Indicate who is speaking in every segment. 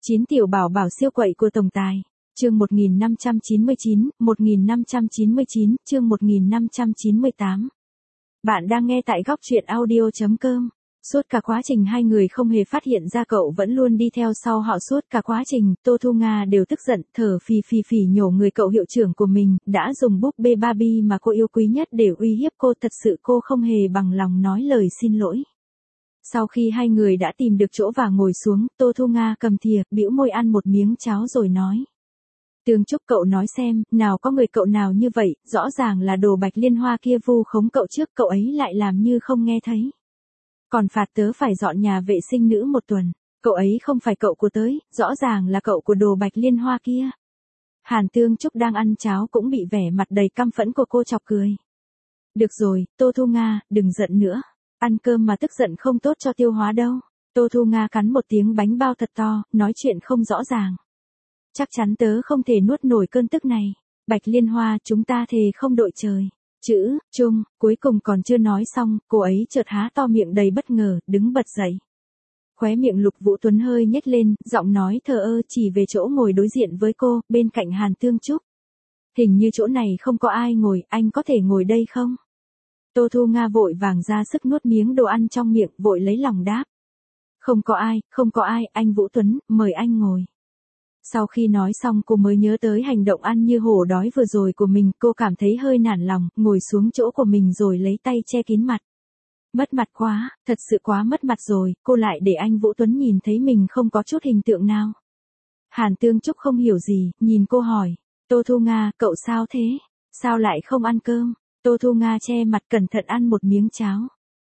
Speaker 1: 9 tiểu bảo bảo siêu quậy của tổng tài. Chương 1599, chương 1598. Bạn đang nghe tại góc truyện audio.com. Suốt cả quá trình hai người không hề phát hiện ra cậu vẫn luôn đi theo sau họ suốt cả quá trình, Tô Thu Nga đều tức giận, thở phì phì nhổ người cậu hiệu trưởng của mình, đã dùng búp bê Barbie mà cô yêu quý nhất để uy hiếp cô, thật sự cô không hề bằng lòng nói lời xin lỗi. Sau khi hai người đã tìm được chỗ và ngồi xuống, Tô Thu Nga cầm thìa, bĩu môi ăn một miếng cháo rồi nói. Tương Trúc, cậu nói xem, nào có người cậu nào như vậy, rõ ràng là đồ Bạch Liên Hoa kia vu khống cậu trước, cậu ấy lại làm như không nghe thấy. Còn phạt tớ phải dọn nhà vệ sinh nữ 1 tuần, cậu ấy không phải cậu của tới, rõ ràng là cậu của đồ Bạch Liên Hoa kia. Hàn Tương Trúc đang ăn cháo cũng bị vẻ mặt đầy căm phẫn của cô chọc cười. Được rồi, Tô Thu Nga, đừng giận nữa. Ăn cơm mà tức giận không tốt cho tiêu hóa đâu. Tô Thu Nga cắn một tiếng bánh bao thật to, nói chuyện không rõ ràng. Chắc chắn tớ không thể nuốt nổi cơn tức này. Bạch Liên Hoa, chúng ta thề không đội trời. Chữ, chung, cuối cùng còn chưa nói xong, cô ấy chợt há to miệng đầy bất ngờ, đứng bật dậy. Khóe miệng Lục Vũ Tuấn hơi nhếch lên, giọng nói thờ ơ chỉ về chỗ ngồi đối diện với cô, bên cạnh Hàn Tương Trúc. Hình như chỗ này không có ai ngồi, anh có thể ngồi đây không? Tô Thu Nga vội vàng ra sức nuốt miếng đồ ăn trong miệng, vội lấy lòng đáp. Không có ai, anh Vũ Tuấn, mời anh ngồi. Sau khi nói xong cô mới nhớ tới hành động ăn như hổ đói vừa rồi của mình, cô cảm thấy hơi nản lòng, ngồi xuống chỗ của mình rồi lấy tay che kín mặt. Mất mặt quá, thật sự quá mất mặt rồi, cô lại để anh Vũ Tuấn nhìn thấy mình không có chút hình tượng nào. Hàn Tương Trúc không hiểu gì, nhìn cô hỏi. Tô Thu Nga, cậu sao thế? Sao lại không ăn cơm? Tô Thu Nga che mặt cẩn thận ăn một miếng cháo.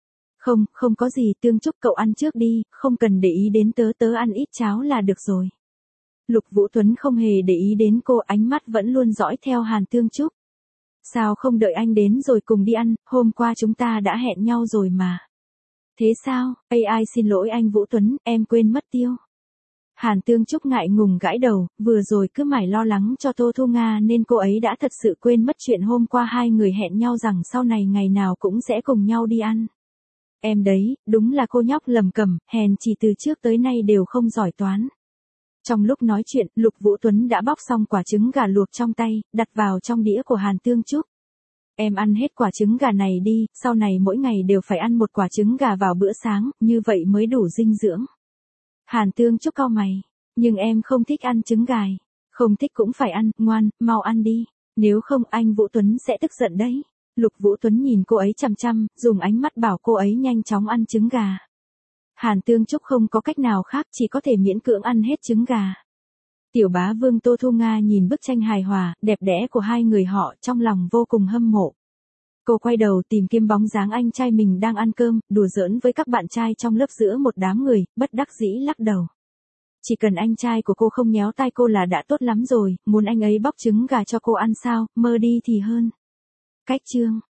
Speaker 1: Không có gì, Tương Trúc cậu ăn trước đi, không cần để ý đến tớ ăn ít cháo là được rồi. Lục Vũ Tuấn không hề để ý đến cô, ánh mắt vẫn luôn dõi theo Hàn Tương Trúc. Sao không đợi anh đến rồi cùng đi ăn, hôm qua chúng ta đã hẹn nhau rồi mà. Thế sao, ai xin lỗi anh Vũ Tuấn, em quên mất tiêu. Hàn Tương Trúc ngại ngùng gãi đầu, vừa rồi cứ mải lo lắng cho Tô Thu Nga nên cô ấy đã thật sự quên mất chuyện hôm qua hai người hẹn nhau rằng sau này ngày nào cũng sẽ cùng nhau đi ăn. Em đấy, đúng là cô nhóc lầm cẩm, hèn chỉ từ trước tới nay đều không giỏi toán. Trong lúc nói chuyện, Lục Vũ Tuấn đã bóc xong quả trứng gà luộc trong tay, đặt vào trong đĩa của Hàn Tương Trúc. Em ăn hết quả trứng gà này đi, sau này mỗi ngày đều phải ăn một quả trứng gà vào bữa sáng, như vậy mới đủ dinh dưỡng. Hàn Tương Trúc cau mày, nhưng em không thích ăn trứng gà. Không thích cũng phải ăn, ngoan, mau ăn đi, nếu không anh Vũ Tuấn sẽ tức giận đấy. Lục Vũ Tuấn nhìn cô ấy chằm chằm, dùng ánh mắt bảo cô ấy nhanh chóng ăn trứng gà. Hàn Tương Trúc không có cách nào khác, chỉ có thể miễn cưỡng ăn hết trứng gà. Tiểu bá vương Tô Thu Nga nhìn bức tranh hài hòa, đẹp đẽ của hai người họ, trong lòng vô cùng hâm mộ. Cô quay đầu tìm kiếm bóng dáng anh trai mình đang ăn cơm, đùa giỡn với các bạn trai trong lớp giữa một đám người, bất đắc dĩ lắc đầu. Chỉ cần anh trai của cô không nhéo tai cô là đã tốt lắm rồi, muốn anh ấy bóc trứng gà cho cô ăn sao, mơ đi thì hơn. Cách chương